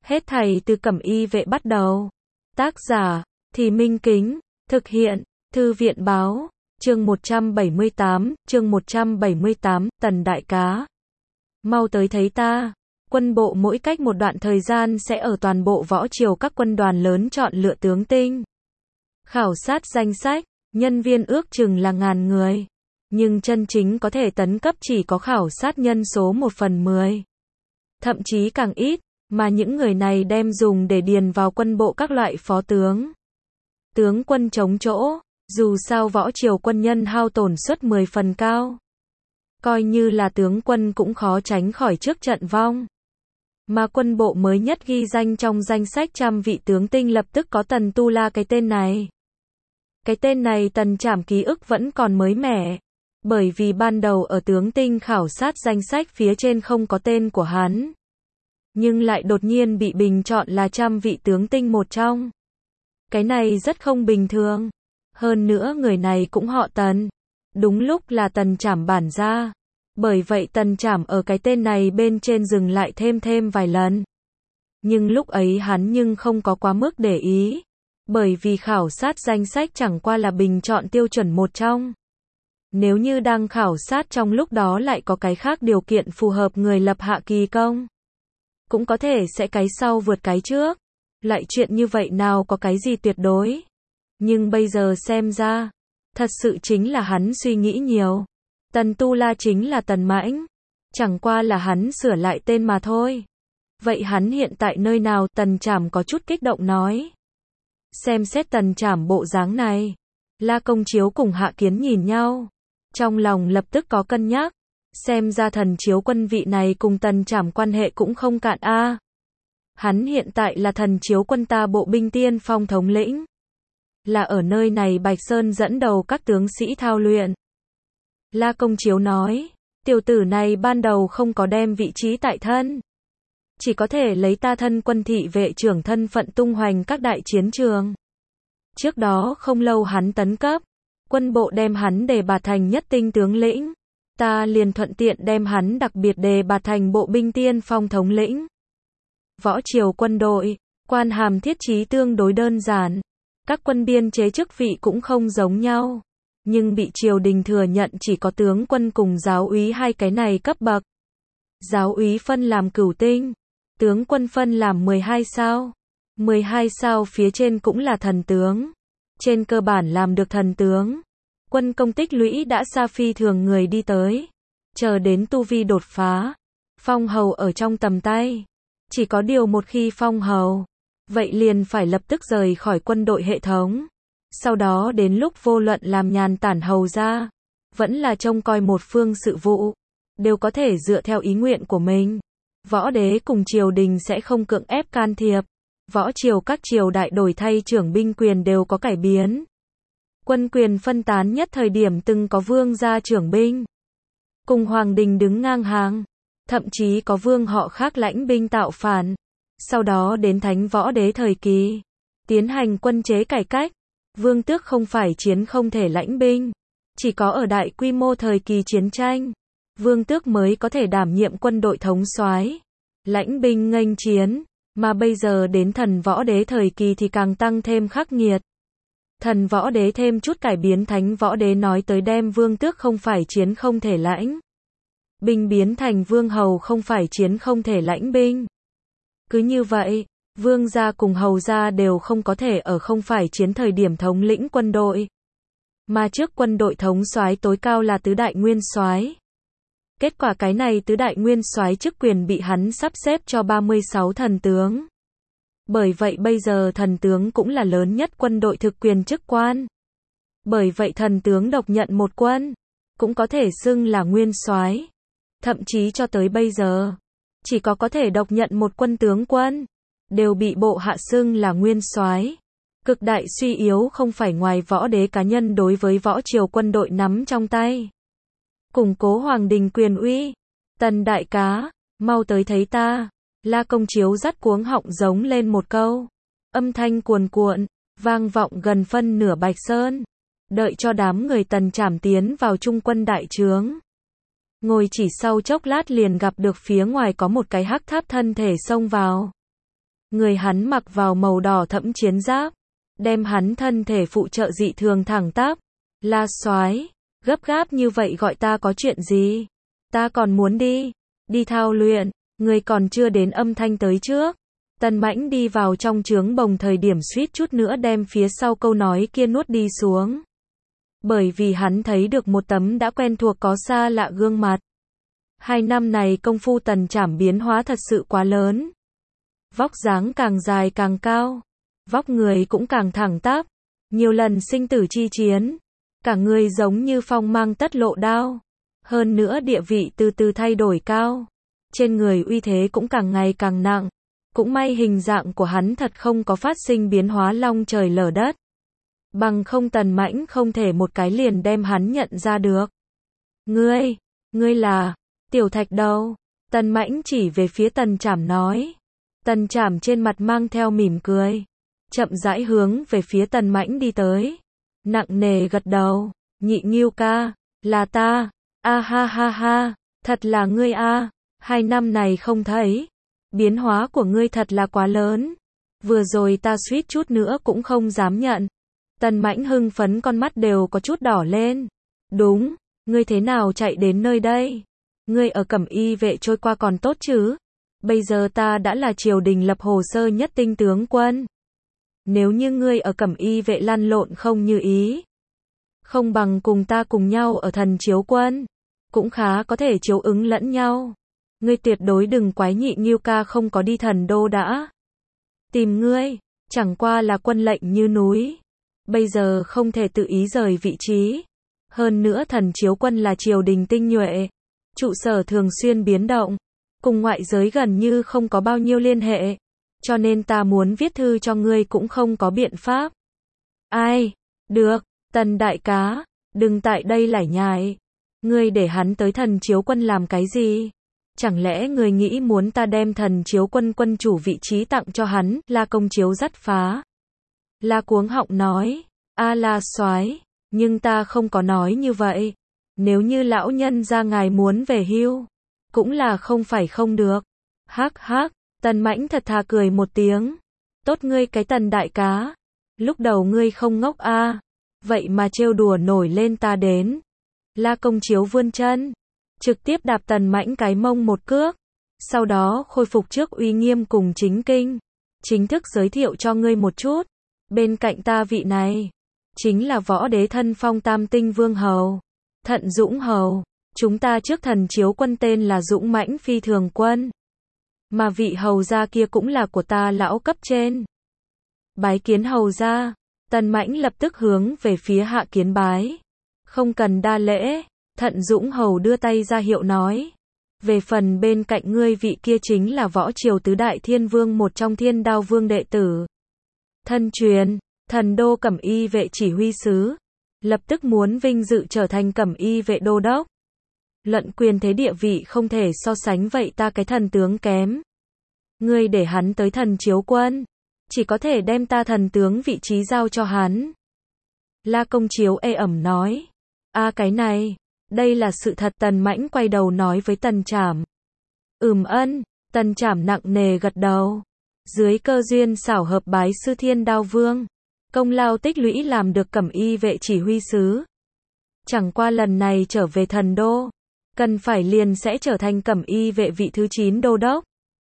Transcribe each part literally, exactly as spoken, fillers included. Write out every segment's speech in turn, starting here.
Hết thảy từ Cẩm Y vệ bắt đầu. Tác giả, Thì Minh Kính, thực hiện, Thư viện báo, chương một trăm bảy mươi tám, chương một trăm bảy mươi tám, Tần đại cá. Mau tới thấy ta. Quân bộ mỗi cách một đoạn thời gian sẽ ở toàn bộ võ triều các quân đoàn lớn chọn lựa tướng tinh. Khảo sát danh sách, nhân viên ước chừng là ngàn người. Nhưng chân chính có thể tấn cấp chỉ có khảo sát nhân số một phần mười. Thậm chí càng ít, mà những người này đem dùng để điền vào quân bộ các loại phó tướng. Tướng quân chống chỗ, dù sao võ triều quân nhân hao tổn suất mười phần cao. Coi như là tướng quân cũng khó tránh khỏi trước trận vong. Mà quân bộ mới nhất ghi danh trong danh sách trăm vị tướng tinh lập tức có Tần Tu La cái tên này. Cái tên này Tần Trảm ký ức vẫn còn mới mẻ. Bởi vì ban đầu ở tướng tinh khảo sát danh sách phía trên không có tên của hắn. Nhưng lại đột nhiên bị bình chọn là trăm vị tướng tinh một trong. Cái này rất không bình thường. Hơn nữa người này cũng họ Tần. Đúng lúc là Tần Trảm bản gia. Bởi vậy Tần Trảm ở cái tên này bên trên dừng lại thêm thêm vài lần. Nhưng lúc ấy hắn nhưng không có quá mức để ý. Bởi vì khảo sát danh sách chẳng qua là bình chọn tiêu chuẩn một trong. Nếu như đang khảo sát trong lúc đó lại có cái khác điều kiện phù hợp người lập hạ kỳ công. Cũng có thể sẽ cái sau vượt cái trước. Lại chuyện như vậy nào có cái gì tuyệt đối. Nhưng bây giờ xem ra, thật sự chính là hắn suy nghĩ nhiều. Tần Tu La chính là Tần Mãnh. Chẳng qua là hắn sửa lại tên mà thôi. Vậy hắn hiện tại nơi nào? Tần Trảm có chút kích động nói. Xem xét Tần Trảm bộ dáng này. La Công Chiếu cùng Hạ Kiến nhìn nhau. Trong lòng lập tức có cân nhắc. Xem ra Thần Chiếu Quân vị này cùng Tần Trảm quan hệ cũng không cạn a. À. Hắn hiện tại là Thần Chiếu Quân ta bộ binh tiên phong thống lĩnh. Là ở nơi này Bạch Sơn dẫn đầu các tướng sĩ thao luyện. La Công Chiếu nói, tiểu tử này ban đầu không có đem vị trí tại thân. Chỉ có thể lấy ta thân quân thị vệ trưởng thân phận tung hoành các đại chiến trường. Trước đó không lâu hắn tấn cấp. Quân bộ đem hắn đề bạt thành nhất tinh tướng lĩnh. Ta liền thuận tiện đem hắn đặc biệt đề bạt thành bộ binh tiên phong thống lĩnh. Võ triều quân đội, quan hàm thiết trí tương đối đơn giản. Các quân biên chế chức vị cũng không giống nhau. Nhưng bị triều đình thừa nhận chỉ có tướng quân cùng giáo úy hai cái này cấp bậc. Giáo úy phân làm cửu tinh. Tướng quân phân làm mười hai sao. mười hai sao phía trên cũng là thần tướng. Trên cơ bản làm được thần tướng. Quân công tích lũy đã xa phi thường người đi tới. Chờ đến tu vi đột phá. Phong hầu ở trong tầm tay. Chỉ có điều một khi phong hầu. Vậy liền phải lập tức rời khỏi quân đội hệ thống. Sau đó đến lúc vô luận làm nhàn tản hầu ra. Vẫn là trông coi một phương sự vụ. Đều có thể dựa theo ý nguyện của mình. Võ đế cùng triều đình sẽ không cưỡng ép can thiệp. Võ triều các triều đại đổi thay trưởng binh quyền đều có cải biến. Quân quyền phân tán nhất thời điểm từng có vương gia trưởng binh. Cùng hoàng đình đứng ngang hàng. Thậm chí có vương họ khác lãnh binh tạo phản. Sau đó đến thánh võ đế thời kỳ. Tiến hành quân chế cải cách. Vương tước không phải chiến không thể lãnh binh. Chỉ có ở đại quy mô thời kỳ chiến tranh. Vương tước mới có thể đảm nhiệm quân đội thống soái. Lãnh binh nghênh chiến. Mà bây giờ đến thần võ đế thời kỳ thì càng tăng thêm khắc nghiệt. Thần võ đế thêm chút cải biến thánh võ đế nói tới đem vương tước không phải chiến không thể lãnh. Binh biến thành vương hầu không phải chiến không thể lãnh binh. Cứ như vậy, vương gia cùng hầu gia đều không có thể ở không phải chiến thời điểm thống lĩnh quân đội. Mà trước quân đội thống soái tối cao là tứ đại nguyên soái. Kết quả cái này tứ đại nguyên soái chức quyền bị hắn sắp xếp cho ba mươi sáu thần tướng. Bởi vậy bây giờ thần tướng cũng là lớn nhất quân đội thực quyền chức quan. Bởi vậy thần tướng độc nhận một quân, cũng có thể xưng là nguyên soái. Thậm chí cho tới bây giờ, chỉ có có thể độc nhận một quân tướng quân, đều bị bộ hạ xưng là nguyên soái. Cực đại suy yếu không phải ngoài võ đế cá nhân đối với võ triều quân đội nắm trong tay. Củng cố hoàng đình quyền uy. Tần đại cá, mau tới thấy ta. La Công Chiếu dắt cuống họng giống lên một câu. Âm thanh cuồn cuộn, vang vọng gần phân nửa Bạch Sơn. Đợi cho đám người Tần Trảm tiến vào trung quân đại trướng. Ngồi chỉ sau chốc lát liền gặp được phía ngoài có một cái hắc tháp thân thể xông vào. Người hắn mặc vào màu đỏ thẫm chiến giáp, đem hắn thân thể phụ trợ dị thường thẳng tắp. La Soái, gấp gáp như vậy gọi ta có chuyện gì? Ta còn muốn đi, đi thao luyện, người còn chưa đến âm thanh tới trước. Tần Mãnh đi vào trong trướng bồng thời điểm suýt chút nữa đem phía sau câu nói kia nuốt đi xuống. Bởi vì hắn thấy được một tấm đã quen thuộc có xa lạ gương mặt. Hai năm này công phu Tần Trảm biến hóa thật sự quá lớn. Vóc dáng càng dài càng cao, vóc người cũng càng thẳng tắp, nhiều lần sinh tử chi chiến, cả người giống như phong mang tất lộ đao. Hơn nữa địa vị từ từ thay đổi cao, trên người uy thế cũng càng ngày càng nặng. Cũng may hình dạng của hắn thật không có phát sinh biến hóa long trời lở đất. Bằng không Tần Mãnh không thể một cái liền đem hắn nhận ra được. Ngươi, ngươi là, Tiểu Thạch đâu? Tần Mãnh chỉ về phía Tần Trảm nói. Tần Trảm trên mặt mang theo mỉm cười, chậm rãi hướng về phía Tần Mãnh đi tới. Nặng nề gật đầu, Nhị Ngưu ca, là ta, a ha ha ha, thật là ngươi a, hai năm này không thấy. Biến hóa của ngươi thật là quá lớn. Vừa rồi ta suýt chút nữa cũng không dám nhận. Tần Mãnh hưng phấn con mắt đều có chút đỏ lên. Đúng, ngươi thế nào chạy đến nơi đây? Ngươi ở Cẩm Y vệ trôi qua còn tốt chứ? Bây giờ ta đã là triều đình lập hồ sơ nhất tinh tướng quân. Nếu như ngươi ở Cẩm Y vệ lăn lộn không như ý, không bằng cùng ta cùng nhau ở Thần Chiếu quân, cũng khá có thể chiếu ứng lẫn nhau. Ngươi tuyệt đối đừng quái Nhị Ngưu ca không có đi Thần đô đã. Tìm ngươi, chẳng qua là quân lệnh như núi. Bây giờ không thể tự ý rời vị trí. Hơn nữa Thần Chiếu quân là triều đình tinh nhuệ, trụ sở thường xuyên biến động, cùng ngoại giới gần như không có bao nhiêu liên hệ. Cho nên ta muốn viết thư cho ngươi cũng không có biện pháp. Ai? Được, Tần đại cá, đừng tại đây lải nhải. Ngươi để hắn tới Thần Chiếu quân làm cái gì? Chẳng lẽ người nghĩ muốn ta đem Thần Chiếu quân quân chủ vị trí tặng cho hắn? La Công Chiếu dắt phá. La cuống họng nói, a La Soái, nhưng ta không có nói như vậy. Nếu như lão nhân gia ngài muốn về hưu, cũng là không phải không được. Hắc hắc, Tần Mãnh thật thà cười một tiếng. Tốt ngươi cái Tần đại cá, lúc đầu ngươi không ngốc a, à. Vậy mà trêu đùa nổi lên ta đến. La Công Chiếu vươn chân, trực tiếp đạp Tần Mãnh cái mông một cước, sau đó khôi phục trước uy nghiêm cùng chính kinh. Chính thức giới thiệu cho ngươi một chút, bên cạnh ta vị này, chính là võ đế thân phong tam tinh vương hầu, Thận Dũng hầu. Chúng ta trước Thần Chiếu quân tên là Dũng Mãnh Phi Thường quân, mà vị hầu gia kia cũng là của ta lão cấp trên. Bái kiến hầu gia. Tần Mãnh lập tức hướng về phía Hạ Kiến bái. Không cần đa lễ. Thận Dũng hầu đưa tay ra hiệu nói. Về phần bên cạnh ngươi vị kia chính là võ triều tứ đại thiên vương một trong Thiên Đao vương đệ tử. Thân truyền, Thần đô Cẩm Y vệ chỉ huy sứ. Lập tức muốn vinh dự trở thành Cẩm Y vệ đô đốc. Luận quyền thế địa vị không thể so sánh vậy ta cái thần tướng kém. Ngươi để hắn tới Thần Chiếu quân, chỉ có thể đem ta thần tướng vị trí giao cho hắn. La Công Chiếu ê ẩm nói. A à, cái này, đây là sự thật. Tần Mãnh quay đầu nói với Tần Trảm. Ừm ân, Tần Trảm nặng nề gật đầu. Dưới cơ duyên xảo hợp bái sư Thiên Đao vương, công lao tích lũy làm được Cẩm Y vệ chỉ huy sứ. Chẳng qua lần này trở về Thần đô, cần phải liền sẽ trở thành Cẩm Y vệ vị thứ chín đô đốc.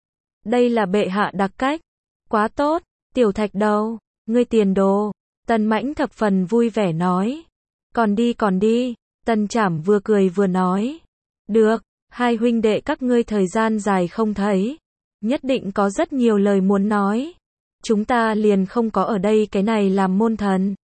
Đây là bệ hạ đặc cách. Quá tốt, Tiểu Thạch đâu, ngươi tiền đồ. Tần Mãnh thập phần vui vẻ nói. Còn đi còn đi. Tần Trảm vừa cười vừa nói. Được, hai huynh đệ các ngươi thời gian dài không thấy, nhất định có rất nhiều lời muốn nói. Chúng ta liền không có ở đây cái này làm môn thần.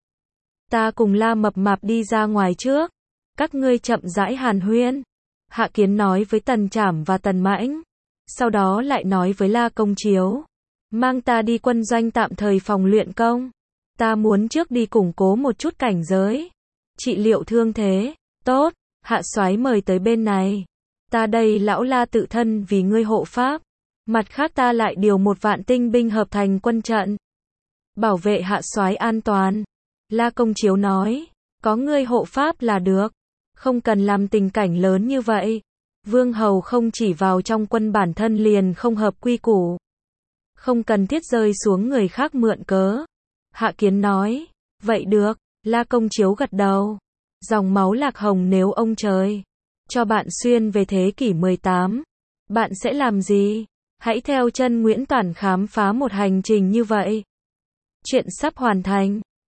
Ta cùng La Mập Mạp đi ra ngoài trước, các ngươi chậm rãi hàn huyên. Hạ Kiến nói với Tần Trảm và Tần Mãnh, sau đó lại nói với La Công Chiếu. Mang ta đi quân doanh tạm thời phòng luyện công. Ta muốn trước đi củng cố một chút cảnh giới, trị liệu thương thế. Tốt, Hạ soái mời tới bên này. Ta đây lão La tự thân vì ngươi hộ pháp. Mặt khác ta lại điều một vạn tinh binh hợp thành quân trận, bảo vệ Hạ soái an toàn. La Công Chiếu nói, có ngươi hộ pháp là được, không cần làm tình cảnh lớn như vậy. Vương hầu không chỉ vào trong quân bản thân liền không hợp quy củ. Không cần thiết rơi xuống người khác mượn cớ. Hạ Kiến nói. Vậy được. La Công Chiếu gật đầu. Dòng máu Lạc Hồng nếu ông trời cho bạn xuyên về thế kỷ mười tám, bạn sẽ làm gì? Hãy theo chân Nguyễn Toản khám phá một hành trình như vậy. Chuyện sắp hoàn thành.